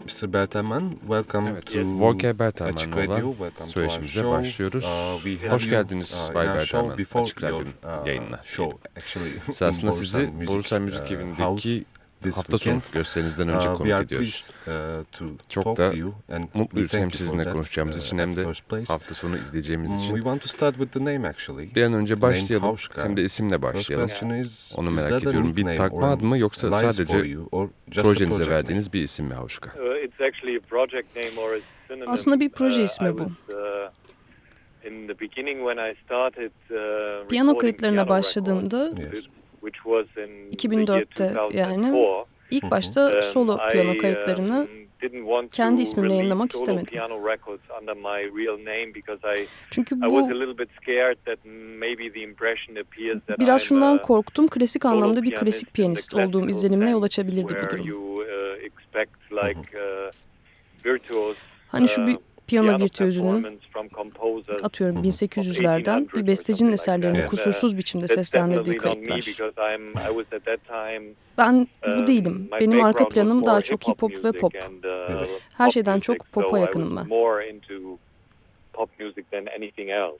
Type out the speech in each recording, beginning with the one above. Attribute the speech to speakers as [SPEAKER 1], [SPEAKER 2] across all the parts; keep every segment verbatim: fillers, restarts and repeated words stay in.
[SPEAKER 1] mister Bertelmann, welcome
[SPEAKER 2] Evet,
[SPEAKER 1] to
[SPEAKER 2] Volker Bertelmann'la
[SPEAKER 1] Açık
[SPEAKER 2] olan
[SPEAKER 1] Radio. Welcome to
[SPEAKER 2] söyleşimize
[SPEAKER 1] our show.
[SPEAKER 2] başlıyoruz.
[SPEAKER 1] Uh, we have
[SPEAKER 2] Hoş
[SPEAKER 1] you,
[SPEAKER 2] geldiniz
[SPEAKER 1] uh,
[SPEAKER 2] Bay
[SPEAKER 1] in our show
[SPEAKER 2] Bertelmann,
[SPEAKER 1] before
[SPEAKER 2] Açık Radyo'nun
[SPEAKER 1] your, uh,
[SPEAKER 2] yayınına.
[SPEAKER 1] show, actually,
[SPEAKER 2] Biz aslında
[SPEAKER 1] in
[SPEAKER 2] sizi
[SPEAKER 1] Borusan
[SPEAKER 2] Borusan
[SPEAKER 1] Müzik,
[SPEAKER 2] Müzik
[SPEAKER 1] uh,
[SPEAKER 2] Evi'ndeki hafta sonu
[SPEAKER 1] weekend.
[SPEAKER 2] gösterinizden önce
[SPEAKER 1] Uh,
[SPEAKER 2] konuk
[SPEAKER 1] we are
[SPEAKER 2] ediyoruz.
[SPEAKER 1] pleased, uh, to
[SPEAKER 2] Çok
[SPEAKER 1] talk
[SPEAKER 2] da
[SPEAKER 1] to you and
[SPEAKER 2] mutluyuz
[SPEAKER 1] we
[SPEAKER 2] hem
[SPEAKER 1] thank you
[SPEAKER 2] sizinle
[SPEAKER 1] for
[SPEAKER 2] konuşacağımız
[SPEAKER 1] that,
[SPEAKER 2] için
[SPEAKER 1] uh,
[SPEAKER 2] hem
[SPEAKER 1] at
[SPEAKER 2] de
[SPEAKER 1] first place.
[SPEAKER 2] hafta sonu izleyeceğimiz
[SPEAKER 1] Mm,
[SPEAKER 2] için.
[SPEAKER 1] We want to start with the name actually.
[SPEAKER 2] Bir an önce başlayalım.
[SPEAKER 1] Hauschka.
[SPEAKER 2] Hem de isimle
[SPEAKER 1] First
[SPEAKER 2] başlayalım.
[SPEAKER 1] question is,
[SPEAKER 2] Onu
[SPEAKER 1] is
[SPEAKER 2] merak
[SPEAKER 1] that a
[SPEAKER 2] ediyorum. Bir
[SPEAKER 1] nickname
[SPEAKER 2] takma
[SPEAKER 1] or
[SPEAKER 2] adı mı yoksa
[SPEAKER 1] lies
[SPEAKER 2] sadece
[SPEAKER 1] for you or just a
[SPEAKER 2] projenize
[SPEAKER 1] project
[SPEAKER 2] verdiğiniz bir isim mi Hauschka?
[SPEAKER 3] Uh, it's actually a project name or a synonym.
[SPEAKER 4] Aslında bir proje ismi
[SPEAKER 3] Uh, I
[SPEAKER 4] bu.
[SPEAKER 3] was, uh, in the beginning when I started, uh,
[SPEAKER 4] Piyano
[SPEAKER 3] recording
[SPEAKER 4] kayıtlarına
[SPEAKER 3] piano
[SPEAKER 4] başladığımda
[SPEAKER 3] records,
[SPEAKER 1] Yes.
[SPEAKER 3] which was in
[SPEAKER 4] iki bin dörtte
[SPEAKER 3] the year
[SPEAKER 4] yani
[SPEAKER 3] two thousand four,
[SPEAKER 4] ilk başta
[SPEAKER 3] um,
[SPEAKER 4] solo piyano
[SPEAKER 3] I,
[SPEAKER 4] kayıtlarını
[SPEAKER 3] um, didn't want
[SPEAKER 4] kendi
[SPEAKER 3] to
[SPEAKER 4] ismimle
[SPEAKER 3] release
[SPEAKER 4] yayınlamak
[SPEAKER 3] solo
[SPEAKER 4] istemedim.
[SPEAKER 3] piano records under my real name because I
[SPEAKER 4] Çünkü
[SPEAKER 3] I was a
[SPEAKER 4] bu
[SPEAKER 3] little bit scared that maybe the impression appears that
[SPEAKER 4] biraz
[SPEAKER 3] I'm
[SPEAKER 4] şundan
[SPEAKER 3] a
[SPEAKER 4] korktum. Klasik
[SPEAKER 3] solo
[SPEAKER 4] anlamda bir
[SPEAKER 3] pianist
[SPEAKER 4] klasik
[SPEAKER 3] in the
[SPEAKER 4] piyanist olduğum
[SPEAKER 3] classical
[SPEAKER 4] izlenimine yol
[SPEAKER 3] sense,
[SPEAKER 4] açabilirdi bu
[SPEAKER 3] where
[SPEAKER 4] durum.
[SPEAKER 3] you, uh, expect like, uh, virtuos,
[SPEAKER 4] Hani şu bir
[SPEAKER 3] uh,
[SPEAKER 4] piyano
[SPEAKER 3] piano
[SPEAKER 4] virtüözünün
[SPEAKER 3] performance from composers
[SPEAKER 4] atıyorum
[SPEAKER 3] of
[SPEAKER 4] bin sekiz yüzlerden
[SPEAKER 3] eighteen hundred
[SPEAKER 4] bir
[SPEAKER 3] or
[SPEAKER 4] bestecinin
[SPEAKER 3] something like
[SPEAKER 4] eserlerini
[SPEAKER 3] that.
[SPEAKER 4] kusursuz biçimde
[SPEAKER 3] That's
[SPEAKER 4] seslendirdiği
[SPEAKER 3] definitely not me
[SPEAKER 4] kayıtlar.
[SPEAKER 3] because I'm I was at that time,
[SPEAKER 4] Ben bu
[SPEAKER 3] um,
[SPEAKER 4] değilim.
[SPEAKER 3] my
[SPEAKER 4] Benim arka
[SPEAKER 3] background was
[SPEAKER 4] planım
[SPEAKER 3] more
[SPEAKER 4] daha çok
[SPEAKER 3] hip-hop
[SPEAKER 4] hip hop ve
[SPEAKER 3] music
[SPEAKER 4] pop.
[SPEAKER 3] and, uh,
[SPEAKER 4] Her
[SPEAKER 3] pop
[SPEAKER 4] şeyden
[SPEAKER 3] music,
[SPEAKER 4] çok popa
[SPEAKER 3] so I
[SPEAKER 4] yakınım
[SPEAKER 3] was
[SPEAKER 4] ben.
[SPEAKER 3] more into pop music than anything else.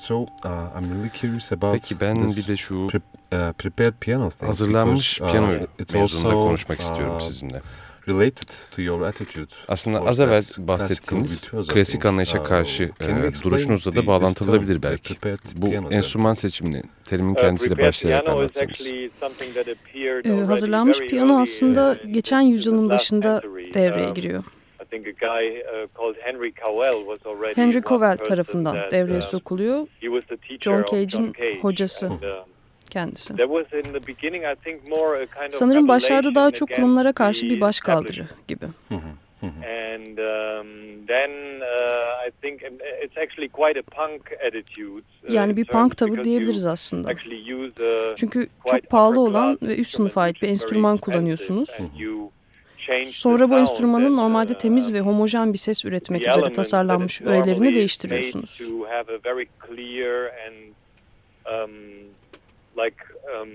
[SPEAKER 1] so uh, I'm really curious about
[SPEAKER 2] Peki ben
[SPEAKER 1] this
[SPEAKER 2] bir de şu
[SPEAKER 1] pre- uh, prepared piano thing.
[SPEAKER 2] hazırlanmış
[SPEAKER 1] because,
[SPEAKER 2] piyano
[SPEAKER 1] uh, it's
[SPEAKER 2] mevzunda
[SPEAKER 1] also,
[SPEAKER 2] konuşmak istiyorum
[SPEAKER 1] uh,
[SPEAKER 2] sizinle.
[SPEAKER 1] related to your attitude.
[SPEAKER 2] Aslında
[SPEAKER 1] towards
[SPEAKER 2] az evvel
[SPEAKER 1] that
[SPEAKER 2] bahsettiğiniz
[SPEAKER 1] classical virtuoso
[SPEAKER 2] klasik
[SPEAKER 1] thing.
[SPEAKER 2] anlayışa
[SPEAKER 1] Uh,
[SPEAKER 2] karşı
[SPEAKER 1] can you
[SPEAKER 2] e,
[SPEAKER 1] explain
[SPEAKER 2] duruşunuzla
[SPEAKER 1] the-
[SPEAKER 2] da
[SPEAKER 1] this
[SPEAKER 2] bağlantılabilir
[SPEAKER 1] term, the
[SPEAKER 2] belki.
[SPEAKER 1] prepared
[SPEAKER 2] Bu
[SPEAKER 1] piano
[SPEAKER 2] enstrüman seçimini terimin
[SPEAKER 3] Uh,
[SPEAKER 2] kendisiyle
[SPEAKER 3] prepared
[SPEAKER 2] başlayarak
[SPEAKER 3] piano is
[SPEAKER 2] anlatsanız.
[SPEAKER 3] actually something that appeared
[SPEAKER 4] Ee,
[SPEAKER 3] already
[SPEAKER 4] hazırlanmış
[SPEAKER 3] very
[SPEAKER 4] piyano
[SPEAKER 3] early,
[SPEAKER 4] aslında
[SPEAKER 3] uh, in
[SPEAKER 4] geçen
[SPEAKER 3] the- in the
[SPEAKER 4] yüzyılın
[SPEAKER 3] last
[SPEAKER 4] başında
[SPEAKER 3] century.
[SPEAKER 4] devreye
[SPEAKER 3] Um,
[SPEAKER 4] giriyor.
[SPEAKER 3] I think a guy uh, called Henry Cowell was already
[SPEAKER 4] Henry
[SPEAKER 3] one
[SPEAKER 4] Cowell
[SPEAKER 3] person
[SPEAKER 4] tarafından
[SPEAKER 3] that,
[SPEAKER 4] devreye
[SPEAKER 3] uh,
[SPEAKER 4] sokuluyor
[SPEAKER 3] he was the teacher
[SPEAKER 4] John
[SPEAKER 3] of
[SPEAKER 4] Cage'in
[SPEAKER 3] Cage.
[SPEAKER 4] hocası.
[SPEAKER 3] And, um,
[SPEAKER 4] kendisi.
[SPEAKER 3] there was in the beginning, I think, more a kind of
[SPEAKER 4] Sanırım başlarda daha çok
[SPEAKER 3] rebellion
[SPEAKER 4] kurumlara
[SPEAKER 3] against
[SPEAKER 4] karşı
[SPEAKER 3] the
[SPEAKER 4] bir başkaldırı
[SPEAKER 3] establishment.
[SPEAKER 4] gibi.
[SPEAKER 3] And um, then uh, I think and it's actually quite a punk attitude. uh,
[SPEAKER 4] Yani
[SPEAKER 3] in
[SPEAKER 4] bir
[SPEAKER 3] terms
[SPEAKER 4] punk tavır
[SPEAKER 3] because
[SPEAKER 4] diyebiliriz
[SPEAKER 3] you
[SPEAKER 4] aslında.
[SPEAKER 3] actually use a
[SPEAKER 4] Çünkü
[SPEAKER 3] quite
[SPEAKER 4] çok pahalı
[SPEAKER 3] upper
[SPEAKER 4] olan
[SPEAKER 3] class
[SPEAKER 4] ve üst sınıfa ait bir
[SPEAKER 3] instrument, which is
[SPEAKER 4] enstrüman
[SPEAKER 3] very
[SPEAKER 4] kullanıyorsunuz.
[SPEAKER 3] expensive, and you change the
[SPEAKER 4] Sonra bu
[SPEAKER 3] sound
[SPEAKER 4] enstrümanın
[SPEAKER 3] and,
[SPEAKER 4] normalde
[SPEAKER 3] uh,
[SPEAKER 4] temiz ve homojen bir ses üretmek
[SPEAKER 3] the
[SPEAKER 4] üzere
[SPEAKER 3] elements
[SPEAKER 4] tasarlanmış
[SPEAKER 3] that it's normally
[SPEAKER 4] öğelerini
[SPEAKER 3] made
[SPEAKER 4] değiştiriyorsunuz.
[SPEAKER 3] to have a very clear and um, like um,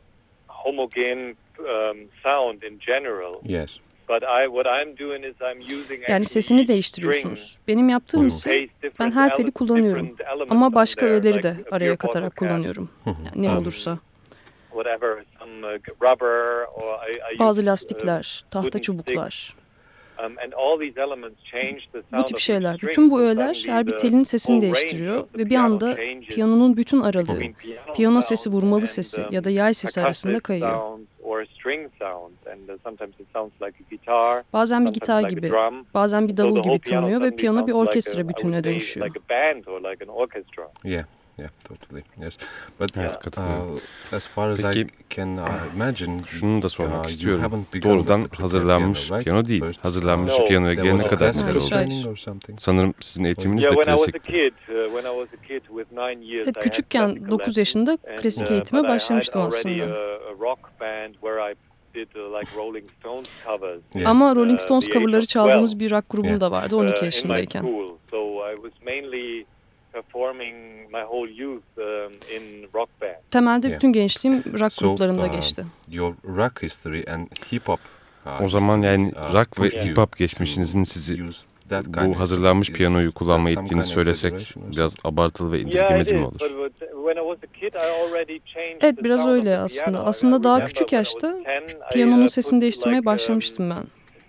[SPEAKER 3] homogeneous um, sound in general.
[SPEAKER 1] Yes.
[SPEAKER 3] But I, what I'm doing is I'm using
[SPEAKER 4] Yani
[SPEAKER 3] actually
[SPEAKER 4] sesini değiştiriyorsunuz. Benim yaptığım
[SPEAKER 3] strings,
[SPEAKER 4] ise
[SPEAKER 3] paste
[SPEAKER 4] ben
[SPEAKER 3] different
[SPEAKER 4] her teli
[SPEAKER 3] ele-
[SPEAKER 4] kullanıyorum.
[SPEAKER 3] different elements
[SPEAKER 4] Ama
[SPEAKER 3] on
[SPEAKER 4] başka
[SPEAKER 3] there,
[SPEAKER 4] öğeleri
[SPEAKER 3] like
[SPEAKER 4] de
[SPEAKER 3] a
[SPEAKER 4] araya
[SPEAKER 3] pure
[SPEAKER 4] katarak
[SPEAKER 3] bottle cap,
[SPEAKER 4] kullanıyorum. Yani ne
[SPEAKER 3] Um,
[SPEAKER 4] olursa.
[SPEAKER 3] whatever, some uh, rubber or I, I
[SPEAKER 4] Bazı
[SPEAKER 3] use,
[SPEAKER 4] lastikler,
[SPEAKER 3] uh,
[SPEAKER 4] tahta
[SPEAKER 3] wooden
[SPEAKER 4] çubuklar.
[SPEAKER 3] sticks, um, and all these elements change the
[SPEAKER 4] Bu
[SPEAKER 3] sound
[SPEAKER 4] tip
[SPEAKER 3] of the
[SPEAKER 4] şeyler.
[SPEAKER 3] strings,
[SPEAKER 4] Bütün bu
[SPEAKER 3] and
[SPEAKER 4] öğeler
[SPEAKER 3] suddenly
[SPEAKER 4] her bir
[SPEAKER 3] the
[SPEAKER 4] telin sesini
[SPEAKER 3] whole range
[SPEAKER 4] değiştiriyor
[SPEAKER 3] of the
[SPEAKER 4] ve bir
[SPEAKER 3] piano
[SPEAKER 4] anda
[SPEAKER 3] changes
[SPEAKER 4] piyanonun bütün aralığı,
[SPEAKER 3] between piano
[SPEAKER 4] piyano sesi
[SPEAKER 3] sounds
[SPEAKER 4] vurmalı
[SPEAKER 3] and,
[SPEAKER 4] sesi
[SPEAKER 3] um,
[SPEAKER 4] ya da yay sesi arasında
[SPEAKER 3] percussive
[SPEAKER 4] kayıyor.
[SPEAKER 3] sounds or string sounds, and uh, sometimes it sounds like a guitar,
[SPEAKER 4] Bazen bir
[SPEAKER 3] sometimes
[SPEAKER 4] gitar
[SPEAKER 3] like a
[SPEAKER 4] gibi,
[SPEAKER 3] drum.
[SPEAKER 4] bazen bir
[SPEAKER 3] So
[SPEAKER 4] davul
[SPEAKER 3] the whole
[SPEAKER 4] gibi
[SPEAKER 3] piano
[SPEAKER 4] tınlıyor ve
[SPEAKER 3] suddenly
[SPEAKER 4] piyano bir
[SPEAKER 3] sounds like a-
[SPEAKER 4] orkestra
[SPEAKER 3] I would
[SPEAKER 4] bütününe
[SPEAKER 3] say
[SPEAKER 4] dönüşüyor.
[SPEAKER 3] like a band or like an orchestra.
[SPEAKER 1] Yeah. Yeah, totally. Yes. But
[SPEAKER 2] Evet,
[SPEAKER 1] uh,
[SPEAKER 2] katılıyorum.
[SPEAKER 1] as far as
[SPEAKER 2] Peki,
[SPEAKER 1] I can uh, imagine,
[SPEAKER 2] Şunu da sormak
[SPEAKER 1] uh, you
[SPEAKER 2] istiyorum.
[SPEAKER 1] haven't begun
[SPEAKER 2] Doğrudan
[SPEAKER 1] with the prepared
[SPEAKER 2] hazırlanmış
[SPEAKER 1] piano, right?
[SPEAKER 2] piyano değil.
[SPEAKER 1] First,
[SPEAKER 2] Hazırlanmış
[SPEAKER 3] No.
[SPEAKER 2] piyanoya
[SPEAKER 1] there
[SPEAKER 2] gelene
[SPEAKER 1] was a
[SPEAKER 2] kadar
[SPEAKER 1] classical
[SPEAKER 2] neler
[SPEAKER 4] Hayır,
[SPEAKER 2] oldu?
[SPEAKER 4] hayır.
[SPEAKER 1] training or something.
[SPEAKER 2] Sanırım sizin eğitiminiz
[SPEAKER 3] Yeah,
[SPEAKER 2] de
[SPEAKER 3] when I was a
[SPEAKER 2] klasik.
[SPEAKER 3] kid, uh, when I was a kid with nine years,
[SPEAKER 4] Evet,
[SPEAKER 3] I had
[SPEAKER 4] küçükken
[SPEAKER 3] classical
[SPEAKER 4] dokuz
[SPEAKER 3] lessons,
[SPEAKER 4] yaşında
[SPEAKER 3] and,
[SPEAKER 4] klasik
[SPEAKER 3] uh,
[SPEAKER 4] eğitime
[SPEAKER 3] but I had
[SPEAKER 4] başlamıştım
[SPEAKER 3] already
[SPEAKER 4] aslında.
[SPEAKER 3] a, a rock band where I did uh, like Rolling Stones covers.
[SPEAKER 1] Yes.
[SPEAKER 4] Ama Rolling
[SPEAKER 3] uh,
[SPEAKER 4] Stones
[SPEAKER 3] the age
[SPEAKER 4] coverları
[SPEAKER 3] of
[SPEAKER 4] çaldığımız
[SPEAKER 3] twelve,
[SPEAKER 4] bir rock grubum
[SPEAKER 1] Yeah.
[SPEAKER 4] da vardı
[SPEAKER 3] uh,
[SPEAKER 4] on iki
[SPEAKER 3] in my
[SPEAKER 4] yaşındayken.
[SPEAKER 3] school. So I was mainly performing my whole youth um, in rock bands.
[SPEAKER 4] Temelde
[SPEAKER 1] Yeah.
[SPEAKER 4] bütün gençliğim rock
[SPEAKER 1] So,
[SPEAKER 4] gruplarında
[SPEAKER 1] uh,
[SPEAKER 4] geçti.
[SPEAKER 1] Your rock history and hip hop. uh,
[SPEAKER 2] O zaman
[SPEAKER 1] history,
[SPEAKER 2] yani
[SPEAKER 1] uh,
[SPEAKER 2] rock ve
[SPEAKER 1] pushed
[SPEAKER 2] hip
[SPEAKER 1] you
[SPEAKER 2] hop
[SPEAKER 1] to
[SPEAKER 2] geçmişinizin sizi
[SPEAKER 1] use that kind
[SPEAKER 2] bu
[SPEAKER 1] of
[SPEAKER 2] hazırlanmış
[SPEAKER 1] is
[SPEAKER 2] piyanoyu
[SPEAKER 1] that
[SPEAKER 2] kullanmaya
[SPEAKER 1] some
[SPEAKER 2] ittiğini
[SPEAKER 1] kind of
[SPEAKER 2] söylesek
[SPEAKER 1] exaggeration or
[SPEAKER 2] biraz abartılı ve
[SPEAKER 3] Yeah, it
[SPEAKER 2] indirgemeci mi
[SPEAKER 3] is.
[SPEAKER 2] olur?
[SPEAKER 3] But but when I was a kid, I already changed
[SPEAKER 4] Evet,
[SPEAKER 3] the
[SPEAKER 4] biraz
[SPEAKER 3] sound of
[SPEAKER 4] öyle
[SPEAKER 3] the
[SPEAKER 4] aslında.
[SPEAKER 3] piano. I- I
[SPEAKER 4] Aslında daha
[SPEAKER 3] remember
[SPEAKER 4] küçük
[SPEAKER 3] when I was
[SPEAKER 4] yaşta
[SPEAKER 3] ten, I,
[SPEAKER 4] piyanonun
[SPEAKER 3] uh,
[SPEAKER 4] sesini
[SPEAKER 3] put
[SPEAKER 4] değiştirmeye
[SPEAKER 3] like, um,
[SPEAKER 4] başlamıştım ben.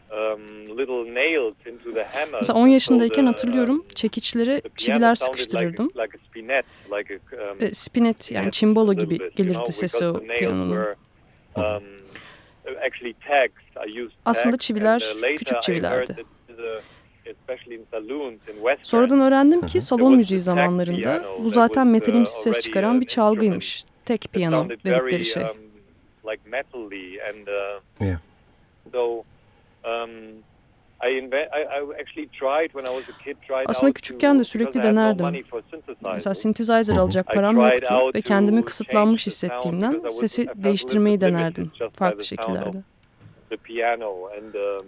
[SPEAKER 3] um, little nails into the hammer.
[SPEAKER 4] Mesela on yaşındayken
[SPEAKER 3] So the,
[SPEAKER 4] hatırlıyorum
[SPEAKER 3] um,
[SPEAKER 4] çekiçlere
[SPEAKER 3] the piano
[SPEAKER 4] çiviler
[SPEAKER 3] sounded
[SPEAKER 4] sıkıştırırdım.
[SPEAKER 3] Like a, like a spinet, like a, um,
[SPEAKER 4] E, spinet yani
[SPEAKER 3] spinet
[SPEAKER 4] çimbalo
[SPEAKER 3] a little
[SPEAKER 4] gibi
[SPEAKER 3] bit, you know,
[SPEAKER 4] gelirdi sesi
[SPEAKER 3] because
[SPEAKER 4] o
[SPEAKER 3] the nails
[SPEAKER 4] piyanonun.
[SPEAKER 3] were, um, actually tags. I used
[SPEAKER 4] Aslında
[SPEAKER 3] tags,
[SPEAKER 4] çiviler
[SPEAKER 3] and, uh, later
[SPEAKER 4] küçük
[SPEAKER 3] I
[SPEAKER 4] çivilerdi.
[SPEAKER 3] heard that the- especially in saloons, in West
[SPEAKER 4] Sonradan
[SPEAKER 3] End,
[SPEAKER 4] öğrendim ki
[SPEAKER 3] There
[SPEAKER 4] salon
[SPEAKER 3] was
[SPEAKER 4] müziği
[SPEAKER 3] the tag
[SPEAKER 4] zamanlarında
[SPEAKER 3] piano
[SPEAKER 4] bu
[SPEAKER 3] that
[SPEAKER 4] zaten
[SPEAKER 3] was, uh,
[SPEAKER 4] metalimsi ses
[SPEAKER 3] already
[SPEAKER 4] çıkaran
[SPEAKER 3] an
[SPEAKER 4] bir çalgıymış. Tek
[SPEAKER 3] It
[SPEAKER 4] piyano
[SPEAKER 3] sounded
[SPEAKER 4] dedikleri
[SPEAKER 3] very,
[SPEAKER 4] şey.
[SPEAKER 3] um, like metally, and uh,
[SPEAKER 1] Yeah.
[SPEAKER 3] so um, I, inve- I I actually tried when I was a kid. Tried
[SPEAKER 4] Aslında
[SPEAKER 3] out
[SPEAKER 4] küçükken de
[SPEAKER 3] to,
[SPEAKER 4] sürekli
[SPEAKER 3] because I had no
[SPEAKER 4] denerdim.
[SPEAKER 3] money for synthesizers.
[SPEAKER 4] Mesela synthesizer alacak
[SPEAKER 3] I
[SPEAKER 4] param
[SPEAKER 3] tried
[SPEAKER 4] yoktu
[SPEAKER 3] out
[SPEAKER 4] ve
[SPEAKER 3] to
[SPEAKER 4] kendimi kısıtlanmış
[SPEAKER 3] change the sound
[SPEAKER 4] hissettiğimden
[SPEAKER 3] because I was- I
[SPEAKER 4] sesi
[SPEAKER 3] felt a
[SPEAKER 4] değiştirmeyi
[SPEAKER 3] little bit limited
[SPEAKER 4] denerdim
[SPEAKER 3] just by
[SPEAKER 4] farklı
[SPEAKER 3] the sound
[SPEAKER 4] şekillerde.
[SPEAKER 3] of the piano, and um,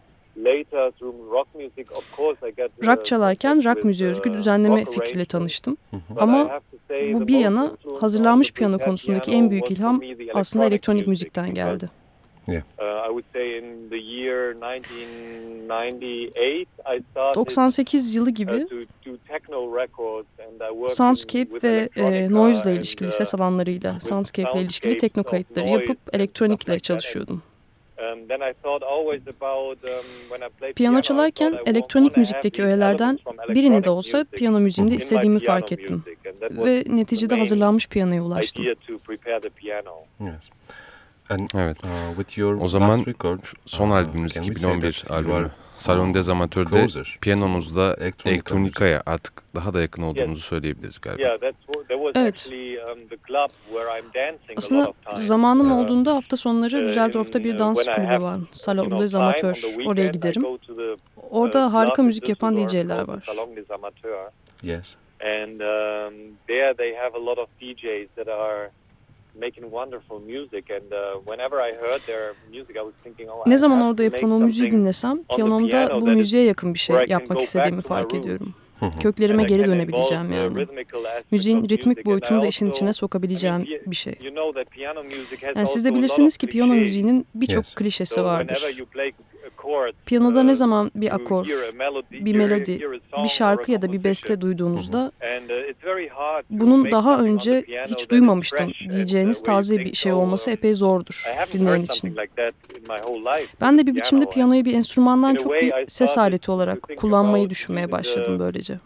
[SPEAKER 3] later through rock music, of course, I got uh,
[SPEAKER 4] Rock çalarken
[SPEAKER 3] contact
[SPEAKER 4] rock
[SPEAKER 3] with,
[SPEAKER 4] müziğe özgü
[SPEAKER 3] uh,
[SPEAKER 4] düzenleme
[SPEAKER 3] rock
[SPEAKER 4] fikriyle
[SPEAKER 3] arrangements.
[SPEAKER 4] tanıştım.
[SPEAKER 3] But I
[SPEAKER 4] Ama
[SPEAKER 3] have to say
[SPEAKER 4] bu
[SPEAKER 3] the
[SPEAKER 4] bir
[SPEAKER 3] most
[SPEAKER 4] yana
[SPEAKER 3] influence
[SPEAKER 4] hazırlanmış
[SPEAKER 3] on the
[SPEAKER 4] piyano
[SPEAKER 3] prepared
[SPEAKER 4] konusundaki
[SPEAKER 3] piano
[SPEAKER 4] en büyük
[SPEAKER 3] was for
[SPEAKER 4] ilham
[SPEAKER 3] me the
[SPEAKER 4] aslında
[SPEAKER 3] electronic
[SPEAKER 4] elektronik
[SPEAKER 3] music,
[SPEAKER 4] müzikten
[SPEAKER 3] because,
[SPEAKER 4] geldi.
[SPEAKER 3] Uh, I would say in the year nineteen ninety-eight, I started
[SPEAKER 4] doksan sekiz yılı
[SPEAKER 3] uh,
[SPEAKER 4] gibi
[SPEAKER 3] to do techno records, and I worked
[SPEAKER 4] Soundscape
[SPEAKER 3] in, with
[SPEAKER 4] ve
[SPEAKER 3] electronica
[SPEAKER 4] e, noise ile
[SPEAKER 3] and,
[SPEAKER 4] ilişkili
[SPEAKER 3] uh,
[SPEAKER 4] ses alanlarıyla,
[SPEAKER 3] with
[SPEAKER 4] Soundscape ile ilişkili
[SPEAKER 3] soundscapes
[SPEAKER 4] tekno
[SPEAKER 3] of
[SPEAKER 4] kayıtları
[SPEAKER 3] noise
[SPEAKER 4] yapıp
[SPEAKER 3] and
[SPEAKER 4] elektronikle
[SPEAKER 3] stuff like that.
[SPEAKER 4] çalışıyordum.
[SPEAKER 3] Um, then I thought always about, um, when I played
[SPEAKER 4] Piyano
[SPEAKER 3] piano, I
[SPEAKER 4] çalarken
[SPEAKER 3] thought I
[SPEAKER 4] elektronik
[SPEAKER 3] wanna have
[SPEAKER 4] müzikteki
[SPEAKER 3] these
[SPEAKER 4] öğelerden
[SPEAKER 3] elements from
[SPEAKER 4] birini de
[SPEAKER 3] electronic
[SPEAKER 4] olsa
[SPEAKER 3] music
[SPEAKER 4] piyano müziğimde
[SPEAKER 3] in my
[SPEAKER 4] istediğimi
[SPEAKER 3] piano
[SPEAKER 4] fark ettim.
[SPEAKER 3] music, and that was
[SPEAKER 4] Ve
[SPEAKER 3] the
[SPEAKER 4] neticede
[SPEAKER 3] main
[SPEAKER 4] hazırlanmış piyanoya ulaştım.
[SPEAKER 3] idea to prepare the piano.
[SPEAKER 1] Yes. And
[SPEAKER 2] Evet.
[SPEAKER 1] uh, with your
[SPEAKER 2] O zaman
[SPEAKER 1] last record,
[SPEAKER 2] son
[SPEAKER 1] uh,
[SPEAKER 2] albümünüz
[SPEAKER 1] can we
[SPEAKER 2] iki
[SPEAKER 1] say
[SPEAKER 2] bin on bir
[SPEAKER 1] that you are,
[SPEAKER 2] albümü. Salon des Amateurs'de
[SPEAKER 1] closer
[SPEAKER 2] piyanonuzda
[SPEAKER 1] to electronica
[SPEAKER 2] elektronikaya artık daha da yakın olduğunuzu söyleyebiliriz galiba.
[SPEAKER 3] Yeah, that's what, that was
[SPEAKER 4] Evet.
[SPEAKER 3] actually um, the club where I'm dancing a lot
[SPEAKER 4] Aslında
[SPEAKER 3] of times.
[SPEAKER 4] zamanım
[SPEAKER 3] Uh,
[SPEAKER 4] olduğunda hafta sonları
[SPEAKER 3] uh,
[SPEAKER 4] Düsseldorf'ta
[SPEAKER 3] in,
[SPEAKER 4] bir
[SPEAKER 3] uh,
[SPEAKER 4] dans
[SPEAKER 3] when I
[SPEAKER 4] kulübü
[SPEAKER 3] have,
[SPEAKER 4] var.
[SPEAKER 3] you
[SPEAKER 4] Salon
[SPEAKER 3] know,
[SPEAKER 4] des
[SPEAKER 3] time on
[SPEAKER 4] Amateurs.
[SPEAKER 3] the
[SPEAKER 4] Oraya
[SPEAKER 3] weekend, I
[SPEAKER 4] giderim.
[SPEAKER 3] go to the,
[SPEAKER 4] Orada
[SPEAKER 3] uh,
[SPEAKER 4] harika
[SPEAKER 3] club
[SPEAKER 4] müzik
[SPEAKER 3] in
[SPEAKER 4] yapan
[SPEAKER 3] Düsseldorf
[SPEAKER 4] D J'ler
[SPEAKER 3] called
[SPEAKER 4] var.
[SPEAKER 3] the Salon des Amateurs.
[SPEAKER 1] Yes.
[SPEAKER 3] And um, there they have a lot of D Js that are making wonderful music, and uh, whenever I heard their music, I was thinking, oh,
[SPEAKER 4] Ne
[SPEAKER 3] I
[SPEAKER 4] zaman
[SPEAKER 3] have
[SPEAKER 4] orada
[SPEAKER 3] to make
[SPEAKER 4] yapılan o müziği
[SPEAKER 3] something
[SPEAKER 4] dinlesem
[SPEAKER 3] the
[SPEAKER 4] piyanomda
[SPEAKER 3] piano
[SPEAKER 4] bu
[SPEAKER 3] that is
[SPEAKER 4] müziğe yakın bir şey
[SPEAKER 3] where I can
[SPEAKER 4] yapmak
[SPEAKER 3] go
[SPEAKER 4] istediğimi
[SPEAKER 3] back to my
[SPEAKER 4] fark
[SPEAKER 3] roots.
[SPEAKER 4] ediyorum.
[SPEAKER 1] Mhm.
[SPEAKER 4] Köklerime
[SPEAKER 3] And I
[SPEAKER 4] geri
[SPEAKER 3] can
[SPEAKER 4] dönebileceğim
[SPEAKER 3] involve the
[SPEAKER 4] yani.
[SPEAKER 3] rhythmical aspect
[SPEAKER 4] Müziğin
[SPEAKER 3] of
[SPEAKER 4] ritmik
[SPEAKER 3] music, and
[SPEAKER 4] boyutunu da
[SPEAKER 3] I
[SPEAKER 4] işin
[SPEAKER 3] also-
[SPEAKER 4] içine
[SPEAKER 3] I
[SPEAKER 4] sokabileceğim
[SPEAKER 3] mean,
[SPEAKER 4] bir şey.
[SPEAKER 3] you know that piano music has
[SPEAKER 4] Yani siz de
[SPEAKER 3] also a lot
[SPEAKER 4] bilirsiniz
[SPEAKER 3] of
[SPEAKER 4] ki piyano
[SPEAKER 3] clichés.
[SPEAKER 4] müziğinin birçok
[SPEAKER 1] Yes.
[SPEAKER 4] klişesi
[SPEAKER 3] So
[SPEAKER 4] vardır.
[SPEAKER 3] whenever you play a
[SPEAKER 4] Piyanoda ne zaman bir akor, bir melodi, bir şarkı ya da bir beste duyduğunuzda bunun daha önce hiç duymamıştım diyeceğiniz taze bir şey olması epey zordur dinleyen için. Ben de bir biçimde piyanoyu bir enstrümandan çok bir ses aleti olarak kullanmayı düşünmeye başladım böylece.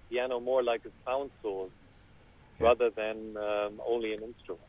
[SPEAKER 3] Rather than um, only an instrument.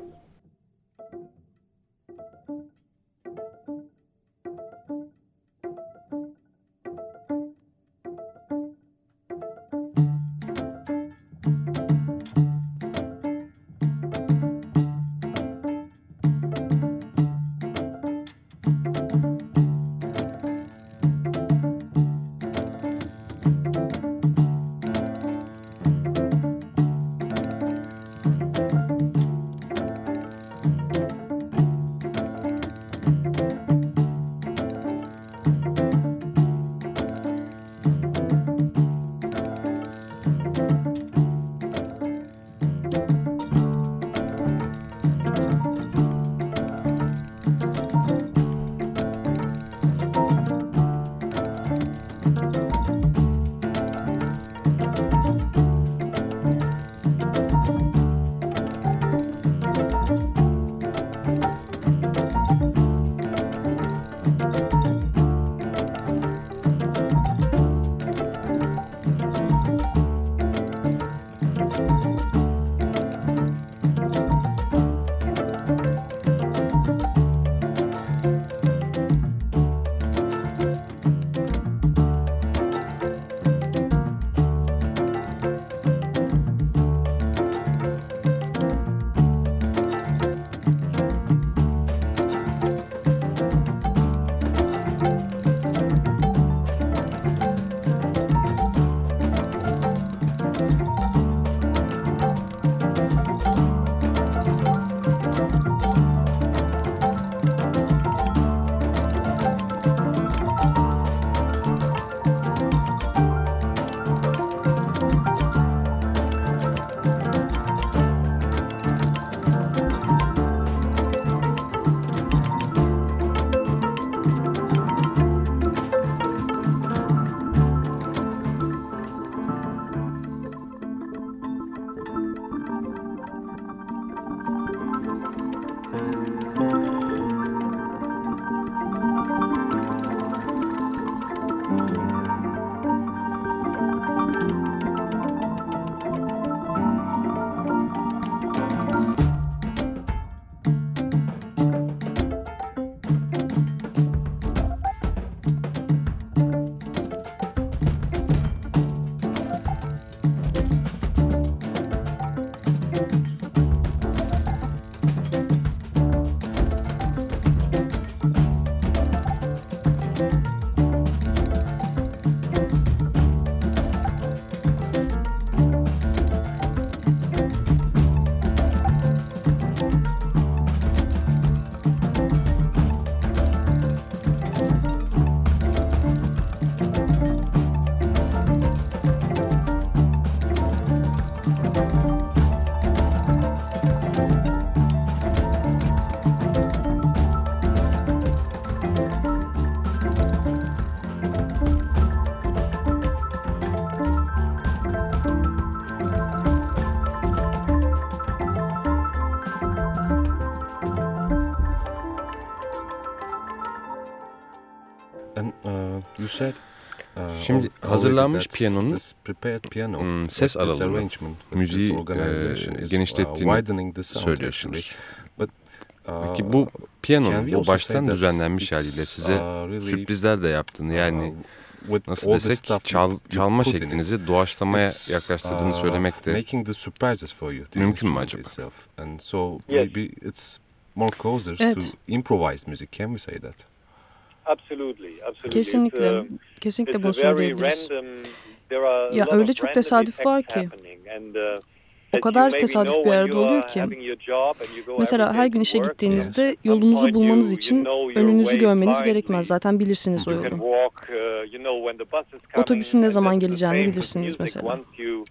[SPEAKER 1] You said, uh,
[SPEAKER 2] Şimdi
[SPEAKER 1] al-
[SPEAKER 2] hazırlanmış
[SPEAKER 1] already that
[SPEAKER 2] piyanonun
[SPEAKER 1] this prepared piano,
[SPEAKER 2] hmm,
[SPEAKER 1] that
[SPEAKER 2] ses
[SPEAKER 1] this
[SPEAKER 2] aralığını,
[SPEAKER 1] arrangement, that
[SPEAKER 2] müziği,
[SPEAKER 1] this organization
[SPEAKER 2] e,
[SPEAKER 1] is,
[SPEAKER 2] genişlettiğini
[SPEAKER 1] uh, widening the sound
[SPEAKER 2] söylüyorsunuz.
[SPEAKER 1] actually. But, uh,
[SPEAKER 2] Peki bu
[SPEAKER 1] can
[SPEAKER 2] piyanonun
[SPEAKER 1] we
[SPEAKER 2] bu
[SPEAKER 1] also say
[SPEAKER 2] baştan
[SPEAKER 1] that
[SPEAKER 2] düzenlenmiş
[SPEAKER 1] it's,
[SPEAKER 2] haliyle size
[SPEAKER 1] uh, really,
[SPEAKER 2] sürprizler de yaptığını, yani
[SPEAKER 1] uh, with
[SPEAKER 2] nasıl
[SPEAKER 1] all the
[SPEAKER 2] desek
[SPEAKER 1] stuff
[SPEAKER 2] çal,
[SPEAKER 1] you- you
[SPEAKER 2] çalma
[SPEAKER 1] put in it,
[SPEAKER 2] şeklinizi doğaçlamaya
[SPEAKER 1] it's,
[SPEAKER 2] yaklaştırdığını
[SPEAKER 1] uh,
[SPEAKER 2] söylemek de
[SPEAKER 1] making the surprises for you, the
[SPEAKER 2] mümkün mü
[SPEAKER 1] instrument
[SPEAKER 2] acaba?
[SPEAKER 1] itself. And so
[SPEAKER 3] Yes.
[SPEAKER 1] maybe it's more closer
[SPEAKER 4] Evet.
[SPEAKER 1] to improvised music. Can we say that?
[SPEAKER 3] Absolutely, absolutely.
[SPEAKER 4] Kesinlikle,
[SPEAKER 3] It's, uh,
[SPEAKER 4] kesinlikle
[SPEAKER 3] it's
[SPEAKER 4] bunu
[SPEAKER 3] a very
[SPEAKER 4] söyleyebiliriz.
[SPEAKER 3] random, there are a
[SPEAKER 4] Ya
[SPEAKER 3] lot
[SPEAKER 4] öyle
[SPEAKER 3] of
[SPEAKER 4] çok
[SPEAKER 3] random
[SPEAKER 4] tesadüf
[SPEAKER 3] effects
[SPEAKER 4] var ki.
[SPEAKER 3] happening and, uh,
[SPEAKER 4] O
[SPEAKER 3] that
[SPEAKER 4] kadar
[SPEAKER 3] you maybe
[SPEAKER 4] tesadüf
[SPEAKER 3] know
[SPEAKER 4] bir
[SPEAKER 3] when
[SPEAKER 4] arada
[SPEAKER 3] you
[SPEAKER 4] oluyor
[SPEAKER 3] are
[SPEAKER 4] ki.
[SPEAKER 3] having your job and you go
[SPEAKER 4] Mesela
[SPEAKER 3] every
[SPEAKER 4] her
[SPEAKER 3] day
[SPEAKER 4] gün
[SPEAKER 3] to
[SPEAKER 4] işe
[SPEAKER 3] work,
[SPEAKER 4] gittiğinizde
[SPEAKER 3] at some
[SPEAKER 4] yolunuzu
[SPEAKER 3] point
[SPEAKER 4] bulmanız
[SPEAKER 3] you-
[SPEAKER 4] için
[SPEAKER 3] you know your
[SPEAKER 4] önünüzü
[SPEAKER 3] way
[SPEAKER 4] görmeniz
[SPEAKER 3] blindly.
[SPEAKER 4] gerekmez. Zaten bilirsiniz o
[SPEAKER 3] You can
[SPEAKER 4] yolu.
[SPEAKER 3] walk, uh, you know when the bus is coming,
[SPEAKER 4] Otobüsün ne
[SPEAKER 3] and
[SPEAKER 4] zaman
[SPEAKER 3] that's the
[SPEAKER 4] geleceğini
[SPEAKER 3] same with
[SPEAKER 4] bilirsiniz
[SPEAKER 3] music.
[SPEAKER 4] mesela.
[SPEAKER 3] Once you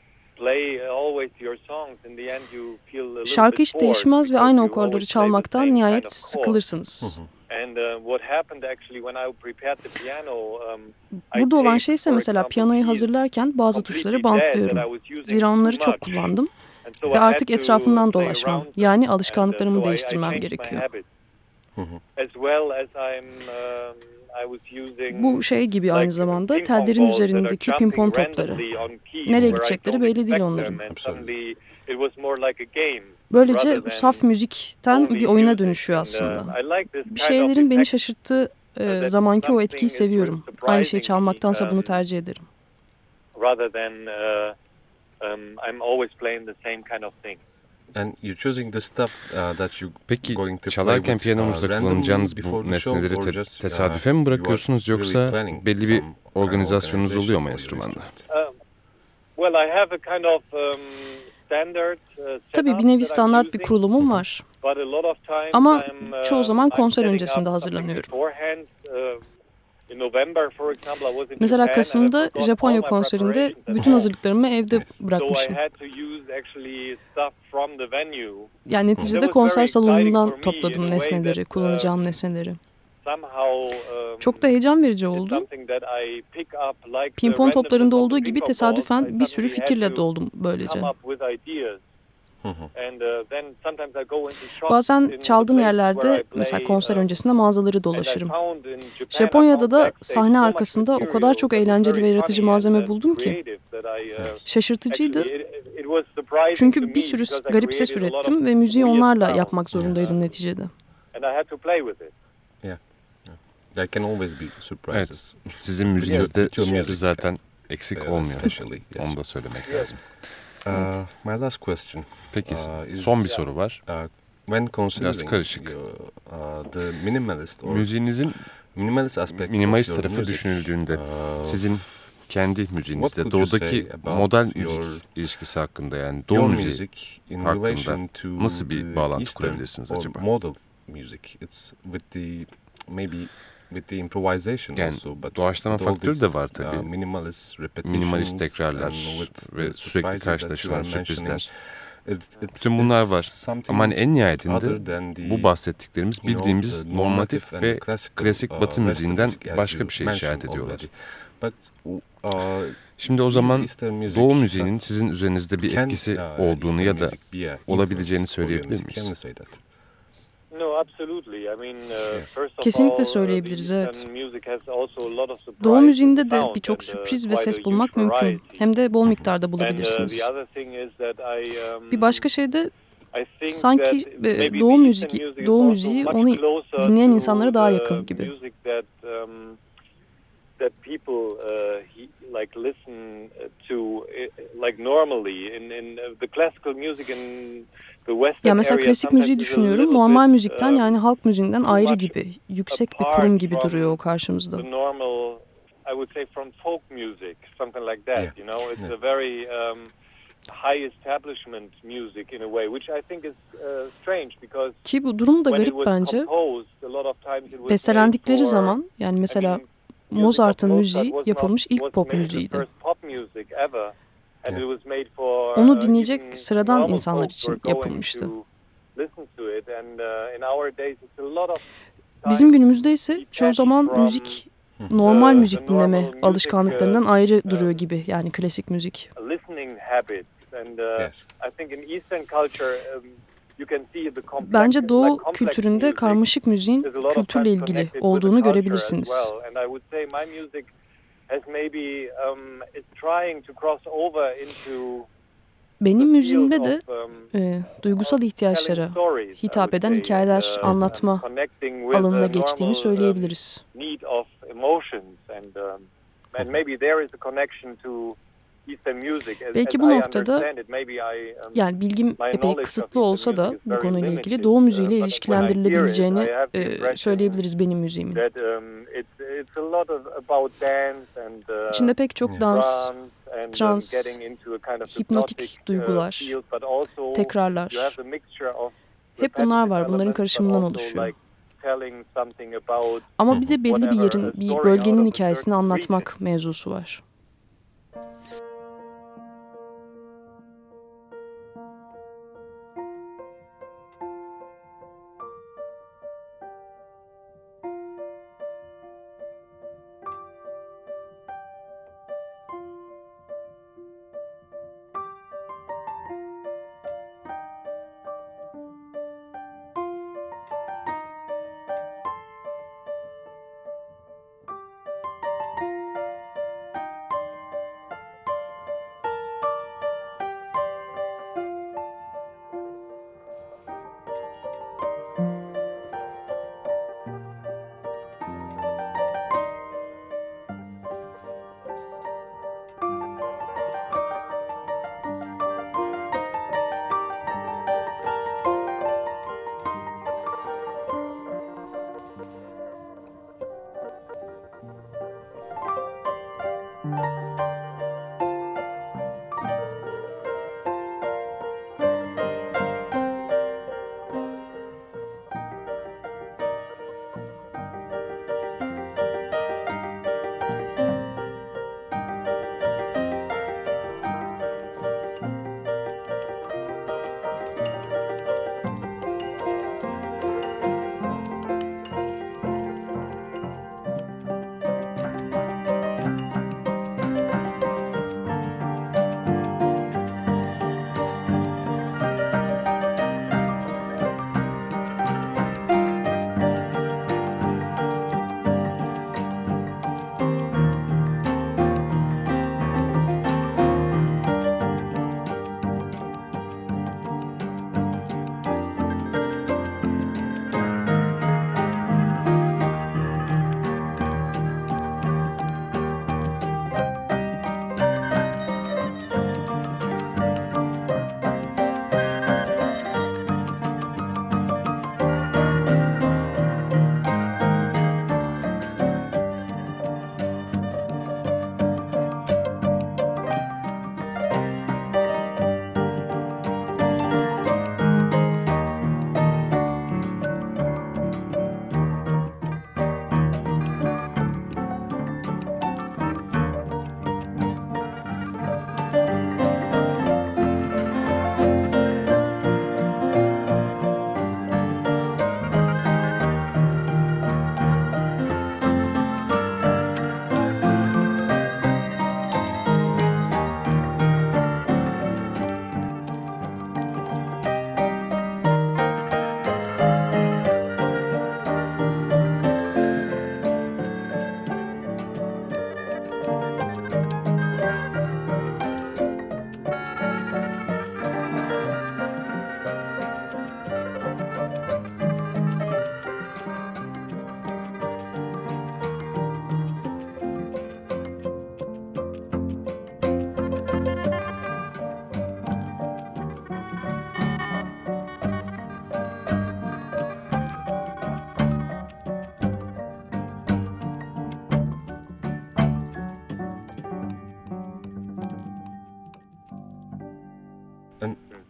[SPEAKER 3] play always your songs, in the end you feel a little
[SPEAKER 4] Şarkı
[SPEAKER 3] bit
[SPEAKER 4] hiç
[SPEAKER 3] bored
[SPEAKER 4] değişmez ve
[SPEAKER 3] because
[SPEAKER 4] aynı
[SPEAKER 3] you
[SPEAKER 4] akorları
[SPEAKER 3] always play the
[SPEAKER 4] çalmaktan
[SPEAKER 3] same
[SPEAKER 4] nihayet
[SPEAKER 3] kind of chords.
[SPEAKER 4] sıkılırsınız. Burada olan şey ise mesela piyanoyu hazırlarken bazı tuşları bantlıyorum. Zira onları çok kullandım ve artık etrafından dolaşmam, yani alışkanlıklarımı değiştirmem gerekiyor. Bu şey gibi aynı zamanda tellerin üzerindeki pimpon topları. Nereye gidecekleri belli değil onların. Böylece saf müzikten bir oyuna dönüşüyor aslında. Bir şeylerin beni şaşırttığı e, zamanki o etkiyi seviyorum. Aynı şeyi çalmaktansa bunu tercih ederim.
[SPEAKER 1] And you're choosing the stuff uh, that you
[SPEAKER 2] Peki
[SPEAKER 1] going to
[SPEAKER 2] çalarken
[SPEAKER 1] play with,
[SPEAKER 2] piyanonuzda
[SPEAKER 1] uh,
[SPEAKER 2] kullanacağınız
[SPEAKER 1] randomly before
[SPEAKER 2] bu
[SPEAKER 1] the show,
[SPEAKER 2] nesneleri
[SPEAKER 1] or
[SPEAKER 2] te-
[SPEAKER 1] just,
[SPEAKER 2] tesadüfe
[SPEAKER 1] uh,
[SPEAKER 2] mi
[SPEAKER 1] you are
[SPEAKER 2] bırakıyorsunuz
[SPEAKER 1] really
[SPEAKER 2] yoksa
[SPEAKER 1] planning
[SPEAKER 2] belli bir
[SPEAKER 1] some kind of
[SPEAKER 2] organizasyonunuz
[SPEAKER 1] organization
[SPEAKER 2] oluyor mu
[SPEAKER 1] for your
[SPEAKER 2] enstrümanda?
[SPEAKER 1] instrument?
[SPEAKER 4] Tabii bir nevi standart bir kurulumum var. Ama çoğu zaman konser öncesinde hazırlanıyorum. Mesela Kasım'da Japonya konserinde bütün hazırlıklarımı evde bırakmışım. Yani neticede konser salonundan topladım nesneleri, kullanacağım nesneleri. Çok da heyecan verici oldu. Pimpon toplarında olduğu gibi tesadüfen bir sürü fikirle doldum böylece. Bazen çaldığım yerlerde mesela konser öncesinde mağazaları dolaşırım. Japonya'da da sahne arkasında o kadar çok eğlenceli ve yaratıcı malzeme buldum ki. Şaşırtıcıydı. Çünkü bir sürü garip ses ürettim ve müziği onlarla yapmak zorundaydım neticede.
[SPEAKER 1] There can always be surprises.
[SPEAKER 2] Evet, sizin müziğinizde
[SPEAKER 1] Your music,
[SPEAKER 2] sürpriz zaten eksik
[SPEAKER 1] uh,
[SPEAKER 2] olmuyor.
[SPEAKER 1] especially, yes.
[SPEAKER 2] Onu da söylemek lazım.
[SPEAKER 1] Uh, my last question.
[SPEAKER 2] Peki
[SPEAKER 1] uh, is,
[SPEAKER 2] son bir soru var.
[SPEAKER 1] Uh, when considering
[SPEAKER 2] Biraz karışık.
[SPEAKER 1] your, uh, the minimalist or
[SPEAKER 2] Müziğinizin
[SPEAKER 1] minimalist aspect
[SPEAKER 2] minimalist
[SPEAKER 1] of your
[SPEAKER 2] tarafı
[SPEAKER 1] music,
[SPEAKER 2] düşünüldüğünde
[SPEAKER 1] uh,
[SPEAKER 2] sizin kendi müziğinizde
[SPEAKER 1] what could you
[SPEAKER 2] doğudaki
[SPEAKER 1] say about
[SPEAKER 2] modal müzik
[SPEAKER 1] your-
[SPEAKER 2] ilişkisi hakkında, yani doğu
[SPEAKER 1] your
[SPEAKER 2] müziği
[SPEAKER 1] music in
[SPEAKER 2] hakkında
[SPEAKER 1] relation to
[SPEAKER 2] nasıl bir
[SPEAKER 1] the
[SPEAKER 2] bağlantı
[SPEAKER 1] Eastern
[SPEAKER 2] kurabilirsiniz
[SPEAKER 1] or
[SPEAKER 2] acaba?
[SPEAKER 1] modal music. It's with the maybe with the improvisation
[SPEAKER 2] Yani
[SPEAKER 1] also, but
[SPEAKER 2] doğaçlama
[SPEAKER 1] with all
[SPEAKER 2] faktörü
[SPEAKER 1] these,
[SPEAKER 2] de var tabii.
[SPEAKER 1] uh, minimalist repetitions
[SPEAKER 2] Minimalist
[SPEAKER 1] and
[SPEAKER 2] tekrarlar
[SPEAKER 1] with
[SPEAKER 2] ve
[SPEAKER 1] the
[SPEAKER 2] sürekli
[SPEAKER 1] surprises that you
[SPEAKER 2] karşılaşılan
[SPEAKER 1] are
[SPEAKER 2] sürprizler.
[SPEAKER 1] mentioning, it- it-
[SPEAKER 2] Bütün bunlar
[SPEAKER 1] it's
[SPEAKER 2] var.
[SPEAKER 1] something
[SPEAKER 2] Ama hani en
[SPEAKER 1] other
[SPEAKER 2] nihayetinde
[SPEAKER 1] than the,
[SPEAKER 2] bu bahsettiklerimiz
[SPEAKER 1] you know,
[SPEAKER 2] bildiğimiz
[SPEAKER 1] the
[SPEAKER 2] normatif
[SPEAKER 1] and
[SPEAKER 2] ve
[SPEAKER 1] classical,
[SPEAKER 2] klasik
[SPEAKER 1] uh,
[SPEAKER 2] batı
[SPEAKER 1] Western
[SPEAKER 2] müziğinden
[SPEAKER 1] music, as
[SPEAKER 2] başka
[SPEAKER 1] you
[SPEAKER 2] bir şeye işaret
[SPEAKER 1] mentioned
[SPEAKER 2] ediyorlar.
[SPEAKER 1] already. But, uh,
[SPEAKER 2] Şimdi o
[SPEAKER 1] these
[SPEAKER 2] zaman
[SPEAKER 1] Eastern music
[SPEAKER 2] doğu müziğinin sizin üzerinizde bir
[SPEAKER 1] can,
[SPEAKER 2] etkisi
[SPEAKER 1] uh,
[SPEAKER 2] olduğunu
[SPEAKER 1] Eastern
[SPEAKER 2] ya da
[SPEAKER 1] music be a
[SPEAKER 2] olabileceğini
[SPEAKER 1] influence for your
[SPEAKER 2] söyleyebilir
[SPEAKER 1] music?
[SPEAKER 2] miyiz?
[SPEAKER 1] Can you say that?
[SPEAKER 4] Kesinlikle söyleyebiliriz, evet. Doğu müziğinde de birçok sürpriz ve ses bulmak mümkün. Hem de bol miktarda bulabilirsiniz. Bir başka şey de sanki e, Doğu müziği, Doğu müziği onu dinleyen insanlara daha yakın gibi.
[SPEAKER 3] That people uh, he, like listen to uh, like normally in in the classical music in the western
[SPEAKER 4] Ya mesela
[SPEAKER 3] area,
[SPEAKER 4] klasik müziği
[SPEAKER 3] sometimes it's a
[SPEAKER 4] düşünüyorum.
[SPEAKER 3] little
[SPEAKER 4] Normal
[SPEAKER 3] bit,
[SPEAKER 4] müzikten,
[SPEAKER 3] um,
[SPEAKER 4] yani halk müziğinden
[SPEAKER 3] too
[SPEAKER 4] ayrı
[SPEAKER 3] much
[SPEAKER 4] gibi. Yüksek bir
[SPEAKER 3] apart
[SPEAKER 4] kurum gibi
[SPEAKER 3] from
[SPEAKER 4] duruyor o karşımızda.
[SPEAKER 3] the normal, I would say, from folk music, something like that.
[SPEAKER 1] Yeah.
[SPEAKER 3] You know, it's
[SPEAKER 1] Yeah.
[SPEAKER 3] a very um, high establishment music in a way, which I think is uh, strange because
[SPEAKER 4] Ki bu durum da
[SPEAKER 3] when it
[SPEAKER 4] garip
[SPEAKER 3] was
[SPEAKER 4] bence.
[SPEAKER 3] composed, a lot of times it was
[SPEAKER 4] Bestelendikleri
[SPEAKER 3] made for,
[SPEAKER 4] zaman, yani
[SPEAKER 3] I
[SPEAKER 4] mesela
[SPEAKER 3] mean, music
[SPEAKER 4] Mozart'ın
[SPEAKER 3] of
[SPEAKER 4] müziği
[SPEAKER 3] Mozart was
[SPEAKER 4] yapılmış
[SPEAKER 3] not-
[SPEAKER 4] ilk
[SPEAKER 3] was
[SPEAKER 4] pop
[SPEAKER 3] maybe the
[SPEAKER 4] müziğiydi.
[SPEAKER 3] first pop music ever, and
[SPEAKER 1] Yeah.
[SPEAKER 3] it was made for,
[SPEAKER 4] Onu
[SPEAKER 3] uh,
[SPEAKER 4] dinleyecek
[SPEAKER 3] even
[SPEAKER 4] sıradan
[SPEAKER 3] normal
[SPEAKER 4] insanlar
[SPEAKER 3] folks
[SPEAKER 4] için
[SPEAKER 3] were going
[SPEAKER 4] yapılmıştı.
[SPEAKER 3] to listen to it, and, uh, in our days it's a lot of
[SPEAKER 4] Bizim
[SPEAKER 3] time
[SPEAKER 4] günümüzde ise çoğu zaman
[SPEAKER 3] from
[SPEAKER 4] müzik normal
[SPEAKER 3] the-
[SPEAKER 4] müzik
[SPEAKER 3] the
[SPEAKER 4] dinleme
[SPEAKER 3] normal music,
[SPEAKER 4] alışkanlıklarından
[SPEAKER 3] uh,
[SPEAKER 4] ayrı
[SPEAKER 3] uh,
[SPEAKER 4] duruyor gibi, yani klasik müzik.
[SPEAKER 3] listening habits, and uh,
[SPEAKER 1] Yes.
[SPEAKER 3] I think in Eastern culture um, you can see the complex,
[SPEAKER 4] Bence
[SPEAKER 3] like
[SPEAKER 4] Doğu
[SPEAKER 3] complex
[SPEAKER 4] kültüründe
[SPEAKER 3] music
[SPEAKER 4] karmaşık müziğin
[SPEAKER 3] is a lot of
[SPEAKER 4] kültürle
[SPEAKER 3] times
[SPEAKER 4] ilgili
[SPEAKER 3] connected with the
[SPEAKER 4] olduğunu
[SPEAKER 3] culture
[SPEAKER 4] görebilirsiniz.
[SPEAKER 3] as well. And I would say my music has maybe um, is trying to cross over into
[SPEAKER 4] Benim
[SPEAKER 3] the
[SPEAKER 4] müziğimde
[SPEAKER 3] field
[SPEAKER 4] de
[SPEAKER 3] of, um,
[SPEAKER 4] e, duygusal ihtiyaçlara
[SPEAKER 3] telling stories, I
[SPEAKER 4] hitap
[SPEAKER 3] would
[SPEAKER 4] eden
[SPEAKER 3] say,
[SPEAKER 4] hikayeler
[SPEAKER 3] and, uh,
[SPEAKER 4] anlatma
[SPEAKER 3] connecting with
[SPEAKER 4] alanına
[SPEAKER 3] the
[SPEAKER 4] geçtiğimi
[SPEAKER 3] normal,
[SPEAKER 4] söyleyebiliriz.
[SPEAKER 3] um, need of emotions, and um, and maybe there is a connection to Eastern music. As,
[SPEAKER 4] Belki
[SPEAKER 3] as
[SPEAKER 4] bu
[SPEAKER 3] I
[SPEAKER 4] noktada,
[SPEAKER 3] understand it, maybe I, um,
[SPEAKER 4] yani bilgim
[SPEAKER 3] my
[SPEAKER 4] epey
[SPEAKER 3] knowledge of
[SPEAKER 4] kısıtlı
[SPEAKER 3] Eastern
[SPEAKER 4] olsa da
[SPEAKER 3] music is
[SPEAKER 4] bu
[SPEAKER 3] very
[SPEAKER 4] konuyla
[SPEAKER 3] limited,
[SPEAKER 4] ilgili Doğu
[SPEAKER 3] uh,
[SPEAKER 4] müziğiyle
[SPEAKER 3] but when I
[SPEAKER 4] ilişkilendirilebileceğini
[SPEAKER 3] hear it, I have the
[SPEAKER 4] e,
[SPEAKER 3] impression
[SPEAKER 4] söyleyebiliriz benim müziğimin.
[SPEAKER 3] that um, it's it's a lot of about dance and uh,
[SPEAKER 4] İçinde pek çok
[SPEAKER 1] Yeah.
[SPEAKER 4] dans,
[SPEAKER 3] trance and
[SPEAKER 4] trans,
[SPEAKER 3] um, getting into a kind of
[SPEAKER 4] hipnotik
[SPEAKER 3] hypnotic, uh,
[SPEAKER 4] duygular,
[SPEAKER 3] field, but also
[SPEAKER 4] tekrarlar.
[SPEAKER 3] you have the mixture of
[SPEAKER 4] Hep bunlar var,
[SPEAKER 3] repetitive
[SPEAKER 4] bunların
[SPEAKER 3] elements, but
[SPEAKER 4] karışımından
[SPEAKER 3] also
[SPEAKER 4] oluşuyor.
[SPEAKER 3] like telling something about
[SPEAKER 4] Ama bir de belli bir
[SPEAKER 3] whatever,
[SPEAKER 4] yerin,
[SPEAKER 3] a
[SPEAKER 4] bir
[SPEAKER 3] story
[SPEAKER 4] bölgenin
[SPEAKER 3] out of a
[SPEAKER 4] hikayesini
[SPEAKER 3] certain
[SPEAKER 4] anlatmak mevzusu var.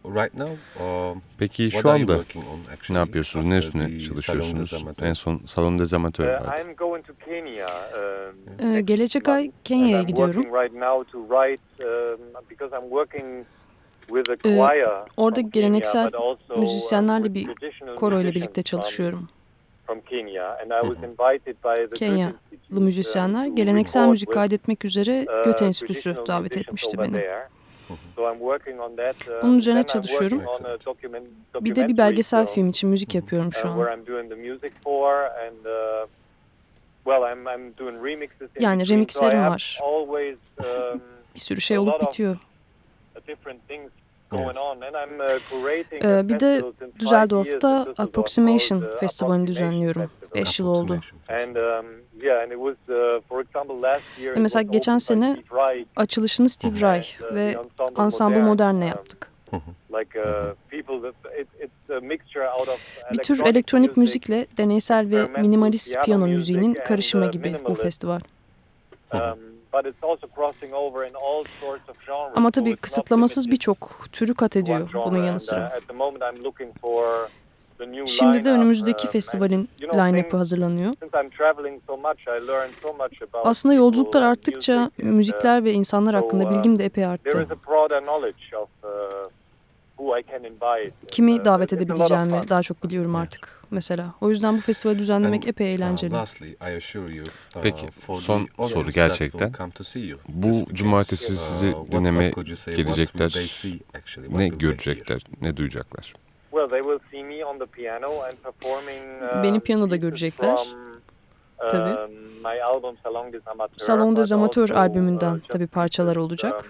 [SPEAKER 1] right now, uh,
[SPEAKER 2] Peki
[SPEAKER 1] what
[SPEAKER 2] şu
[SPEAKER 1] are you
[SPEAKER 2] anda
[SPEAKER 1] working on actually
[SPEAKER 2] ne yapıyorsunuz? Ne
[SPEAKER 1] after
[SPEAKER 2] üstüne
[SPEAKER 1] the
[SPEAKER 2] çalışıyorsunuz?
[SPEAKER 1] Salon des Amateurs?
[SPEAKER 2] En son Salon des Amateurs
[SPEAKER 3] Uh,
[SPEAKER 2] vardı.
[SPEAKER 3] I'm going to Kenya. Um,
[SPEAKER 4] Ee,
[SPEAKER 3] next
[SPEAKER 4] gelecek ay
[SPEAKER 3] month,
[SPEAKER 4] Kenya'ya
[SPEAKER 3] and I'm
[SPEAKER 4] gidiyorum.
[SPEAKER 3] working right now to write um, because I'm working with a
[SPEAKER 4] Ee,
[SPEAKER 3] choir
[SPEAKER 4] orada
[SPEAKER 3] from
[SPEAKER 4] geleneksel
[SPEAKER 3] Kenya, but also, um,
[SPEAKER 4] müzisyenlerle
[SPEAKER 3] with
[SPEAKER 4] bir
[SPEAKER 3] traditional
[SPEAKER 4] koro ile
[SPEAKER 3] musicians
[SPEAKER 4] birlikte
[SPEAKER 3] from-
[SPEAKER 4] çalışıyorum.
[SPEAKER 3] from Kenya, and I was invited by the Goethe
[SPEAKER 4] Kenyalı
[SPEAKER 3] Institute,
[SPEAKER 4] müzisyenler
[SPEAKER 3] um, to
[SPEAKER 4] geleneksel
[SPEAKER 3] record
[SPEAKER 4] müzik
[SPEAKER 3] with,
[SPEAKER 4] kaydetmek üzere
[SPEAKER 3] uh,
[SPEAKER 4] Goethe Enstitüsü
[SPEAKER 3] traditional
[SPEAKER 4] davet
[SPEAKER 3] musicians
[SPEAKER 4] etmişti
[SPEAKER 3] over
[SPEAKER 4] beni.
[SPEAKER 3] there. So I'm working on that. Um,
[SPEAKER 4] Bunun üzerine
[SPEAKER 3] then I'm
[SPEAKER 4] çalışıyorum.
[SPEAKER 3] working on a document-
[SPEAKER 4] Bir de bir
[SPEAKER 3] documentary
[SPEAKER 4] belgesel
[SPEAKER 3] film,
[SPEAKER 4] film için müzik yapıyorum şu
[SPEAKER 3] uh,
[SPEAKER 4] an.
[SPEAKER 3] where I'm doing the music for, and uh, well, I'm I'm doing remixes. in
[SPEAKER 4] Yani
[SPEAKER 3] between.
[SPEAKER 4] remixlerim
[SPEAKER 3] So I have
[SPEAKER 4] var.
[SPEAKER 3] always, um,
[SPEAKER 4] Bir sürü şey
[SPEAKER 3] a
[SPEAKER 4] olup
[SPEAKER 3] lot of
[SPEAKER 4] bitiyor.
[SPEAKER 3] different things going on, and I'm uh, curating
[SPEAKER 4] Ee,
[SPEAKER 3] a
[SPEAKER 4] bir de
[SPEAKER 3] festival since five
[SPEAKER 4] Düsseldorf'ta
[SPEAKER 3] years in Düsseldorf
[SPEAKER 4] Approximation
[SPEAKER 3] called, uh,
[SPEAKER 4] Festivali'ni
[SPEAKER 3] Approximation
[SPEAKER 4] düzenliyorum.
[SPEAKER 3] Festival.
[SPEAKER 4] Beş yıl oldu.
[SPEAKER 1] Approximation
[SPEAKER 3] And um, yeah, and it was uh, for example last year.
[SPEAKER 4] Ve mesela
[SPEAKER 3] it was
[SPEAKER 4] geçen
[SPEAKER 3] opened by
[SPEAKER 4] sene
[SPEAKER 3] Steve Reich,
[SPEAKER 4] açılışını Steve
[SPEAKER 3] and,
[SPEAKER 4] Reich
[SPEAKER 3] uh,
[SPEAKER 4] ve
[SPEAKER 3] the Ensemble
[SPEAKER 4] Ensemble
[SPEAKER 3] Moderne,
[SPEAKER 4] Modern'le
[SPEAKER 3] um,
[SPEAKER 4] yaptık.
[SPEAKER 3] Like uh, people that it, it's a mixture out of
[SPEAKER 4] Bir tür
[SPEAKER 3] electronic
[SPEAKER 4] elektronik
[SPEAKER 3] music,
[SPEAKER 4] müzikle deneysel ve
[SPEAKER 3] experimental
[SPEAKER 4] minimalist
[SPEAKER 3] piano
[SPEAKER 4] piyano
[SPEAKER 3] music
[SPEAKER 4] müziğinin
[SPEAKER 3] and,
[SPEAKER 4] karışımı
[SPEAKER 3] uh,
[SPEAKER 4] gibi bu
[SPEAKER 3] minimalist.
[SPEAKER 4] festival.
[SPEAKER 3] um, but it's also crossing over in all sorts of genres.
[SPEAKER 4] Ama
[SPEAKER 3] So
[SPEAKER 4] tabii
[SPEAKER 3] it's not
[SPEAKER 4] kısıtlamasız
[SPEAKER 3] limited
[SPEAKER 4] birçok türü kat
[SPEAKER 3] to one
[SPEAKER 4] ediyor
[SPEAKER 3] genre.
[SPEAKER 4] bunun yanı
[SPEAKER 3] And, uh,
[SPEAKER 4] sıra.
[SPEAKER 3] at the moment I'm looking for the new
[SPEAKER 4] Şimdi de
[SPEAKER 3] lineup,
[SPEAKER 4] önümüzdeki
[SPEAKER 3] um,
[SPEAKER 4] festivalin
[SPEAKER 3] and, you know,
[SPEAKER 4] line-up'ı
[SPEAKER 3] things-
[SPEAKER 4] hazırlanıyor.
[SPEAKER 3] since I'm traveling so much, I learn so much about
[SPEAKER 4] Aslında
[SPEAKER 3] people
[SPEAKER 4] yolculuklar
[SPEAKER 3] and
[SPEAKER 4] arttıkça
[SPEAKER 3] music, and, uh,
[SPEAKER 4] müzikler ve insanlar
[SPEAKER 3] so,
[SPEAKER 4] hakkında
[SPEAKER 3] uh,
[SPEAKER 4] bilgim de epey
[SPEAKER 3] there
[SPEAKER 4] arttı.
[SPEAKER 3] is a broader knowledge of uh, who I can invite.
[SPEAKER 4] Kimi
[SPEAKER 3] Uh,
[SPEAKER 4] davet
[SPEAKER 3] it's a lot of
[SPEAKER 4] edebileceğimi
[SPEAKER 3] fun.
[SPEAKER 4] daha çok biliyorum artık mesela. O yüzden bu festivali düzenlemek
[SPEAKER 1] And,
[SPEAKER 4] epey
[SPEAKER 1] uh,
[SPEAKER 4] eğlenceli.
[SPEAKER 1] lastly, I assure you, uh,
[SPEAKER 2] Peki,
[SPEAKER 1] for the
[SPEAKER 2] son
[SPEAKER 1] audience
[SPEAKER 2] soru
[SPEAKER 1] that
[SPEAKER 2] gerçekten.
[SPEAKER 1] will come to see you
[SPEAKER 2] Bu
[SPEAKER 1] this weekend,
[SPEAKER 2] cumartesi
[SPEAKER 1] uh,
[SPEAKER 2] sizi
[SPEAKER 1] what-
[SPEAKER 2] dinlemeye
[SPEAKER 1] what could you say, what will
[SPEAKER 2] gelecekler.
[SPEAKER 1] they see actually, what
[SPEAKER 2] Ne
[SPEAKER 1] will they hear?
[SPEAKER 2] görecekler, ne duyacaklar?
[SPEAKER 3] Well, they will see me on the piano and performing. Um,
[SPEAKER 4] Beni piyanoda
[SPEAKER 3] pieces
[SPEAKER 4] görecekler.
[SPEAKER 3] from,
[SPEAKER 4] Tabii.
[SPEAKER 3] um, my album Salon des Amateurs.
[SPEAKER 4] Salon des
[SPEAKER 3] but
[SPEAKER 4] Amateurs
[SPEAKER 3] also,
[SPEAKER 4] albümünden
[SPEAKER 3] uh, just
[SPEAKER 4] tabii parçalar
[SPEAKER 3] pieces,
[SPEAKER 4] olacak.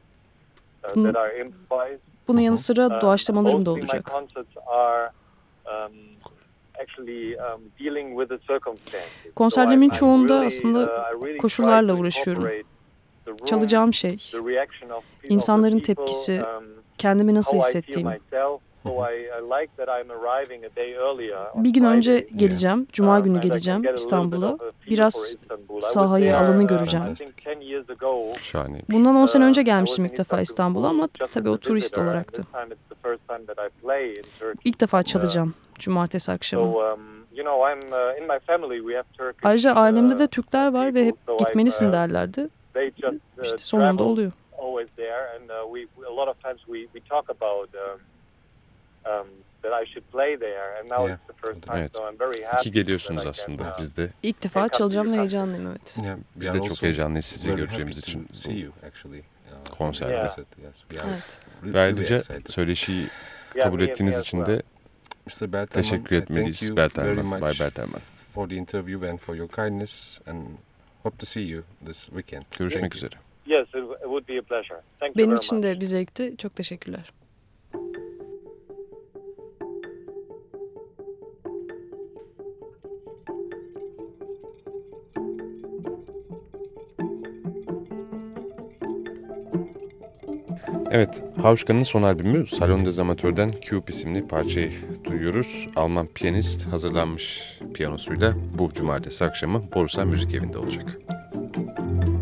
[SPEAKER 3] um, uh,
[SPEAKER 4] Bunun-
[SPEAKER 3] that are improvised.
[SPEAKER 4] Bunun yanı sıra
[SPEAKER 3] Um,
[SPEAKER 4] doğaçlamalarım da
[SPEAKER 3] mostly my
[SPEAKER 4] olacak.
[SPEAKER 3] concerts are um, actually um, dealing with the circumstances.
[SPEAKER 4] Konserlerimin
[SPEAKER 3] So I- I
[SPEAKER 4] çoğunda
[SPEAKER 3] really,
[SPEAKER 4] aslında
[SPEAKER 3] uh, I really
[SPEAKER 4] koşullarla
[SPEAKER 3] try to
[SPEAKER 4] uğraşıyorum.
[SPEAKER 3] incorporate the room,
[SPEAKER 4] Çalacağım şey,
[SPEAKER 3] the reaction of pe- of the
[SPEAKER 4] insanların
[SPEAKER 3] people,
[SPEAKER 4] tepkisi,
[SPEAKER 3] um,
[SPEAKER 4] kendimi nasıl
[SPEAKER 3] how I feel
[SPEAKER 4] hissettiğim.
[SPEAKER 3] myself. So I, I like that I'm arriving a day earlier on
[SPEAKER 4] Bir gün önce
[SPEAKER 3] Friday.
[SPEAKER 4] geleceğim, Cuma
[SPEAKER 3] Um,
[SPEAKER 4] günü
[SPEAKER 3] and I can
[SPEAKER 4] geleceğim
[SPEAKER 3] get a little bit
[SPEAKER 4] İstanbul'a.
[SPEAKER 3] of a feel for
[SPEAKER 4] Biraz
[SPEAKER 3] Istanbul. I was
[SPEAKER 4] sahayı,
[SPEAKER 3] there,
[SPEAKER 4] alanı
[SPEAKER 3] um,
[SPEAKER 4] göreceğim.
[SPEAKER 3] I think ten years ago.
[SPEAKER 2] Şahaneymiş.
[SPEAKER 4] Bundan on sene önce
[SPEAKER 3] Uh,
[SPEAKER 4] gelmiştim
[SPEAKER 3] I was
[SPEAKER 4] ilk
[SPEAKER 3] in
[SPEAKER 4] defa İstanbul'a ama
[SPEAKER 3] just
[SPEAKER 4] tabii
[SPEAKER 3] as
[SPEAKER 4] o
[SPEAKER 3] a
[SPEAKER 4] turist
[SPEAKER 3] visitor, and
[SPEAKER 4] olaraktı.
[SPEAKER 3] this time it's the first time that I play in Turkey.
[SPEAKER 4] İlk defa çalacağım cumartesi akşamı.
[SPEAKER 3] So, um, you know, I'm uh, in my family we have Turkish.
[SPEAKER 4] Ayrıca ailemde de
[SPEAKER 3] uh,
[SPEAKER 4] Türkler var ve hep
[SPEAKER 3] people, so
[SPEAKER 4] gitmelisin
[SPEAKER 3] I'm, uh,
[SPEAKER 4] derlerdi.
[SPEAKER 3] They just uh,
[SPEAKER 4] İşte sonunda
[SPEAKER 3] travel
[SPEAKER 4] oluyor.
[SPEAKER 3] always there, and uh, we we- a lot of times we we talk about um, um, that I should play there, and now
[SPEAKER 1] Yeah.
[SPEAKER 3] it's the first time,
[SPEAKER 2] Evet.
[SPEAKER 3] so I'm very happy.
[SPEAKER 2] İki geliyorsunuz
[SPEAKER 3] that I can,
[SPEAKER 2] aslında.
[SPEAKER 3] uh,
[SPEAKER 2] Biz de
[SPEAKER 4] İlk defa
[SPEAKER 3] Take up
[SPEAKER 4] çalacağım ve
[SPEAKER 3] your
[SPEAKER 4] heyecanlıyım, evet.
[SPEAKER 1] Yeah,
[SPEAKER 2] Biz
[SPEAKER 1] we
[SPEAKER 2] de
[SPEAKER 1] are
[SPEAKER 2] çok
[SPEAKER 1] also
[SPEAKER 2] heyecanlıyız sizi
[SPEAKER 1] very
[SPEAKER 2] göreceğimiz
[SPEAKER 1] happy
[SPEAKER 2] için
[SPEAKER 1] to see
[SPEAKER 2] bu
[SPEAKER 1] you actually. Uh,
[SPEAKER 2] konserde.
[SPEAKER 1] when you visit. Yes, we are
[SPEAKER 4] Evet.
[SPEAKER 1] re-
[SPEAKER 2] Ve
[SPEAKER 1] really
[SPEAKER 2] ayrıca
[SPEAKER 1] excited.
[SPEAKER 2] söyleşiyi
[SPEAKER 3] Yeah,
[SPEAKER 2] kabul
[SPEAKER 3] me- me
[SPEAKER 2] ettiğiniz
[SPEAKER 3] as
[SPEAKER 2] için
[SPEAKER 3] well.
[SPEAKER 2] de
[SPEAKER 1] mister Bertelmann,
[SPEAKER 2] teşekkür
[SPEAKER 1] I thank
[SPEAKER 2] etmeliyiz
[SPEAKER 1] you very
[SPEAKER 2] Bertelman,
[SPEAKER 1] much
[SPEAKER 2] Bay Bertelman.
[SPEAKER 1] for the interview and for your kindness, and hope to see you this weekend.
[SPEAKER 2] Görüşmek
[SPEAKER 1] Thank you.
[SPEAKER 2] üzere.
[SPEAKER 3] Yes, it, it would be a pleasure. Thank you
[SPEAKER 4] Benim
[SPEAKER 3] very
[SPEAKER 4] için
[SPEAKER 3] much.
[SPEAKER 4] de bir zevkti. Çok teşekkürler.
[SPEAKER 2] Evet, Hauschka'nın son albümü Salon des Amateur'den Cube isimli parçayı duyuyoruz. Alman piyanist hazırlanmış piyanosuyla bu cumartesi akşamı Borsa Müzik Evi'nde olacak.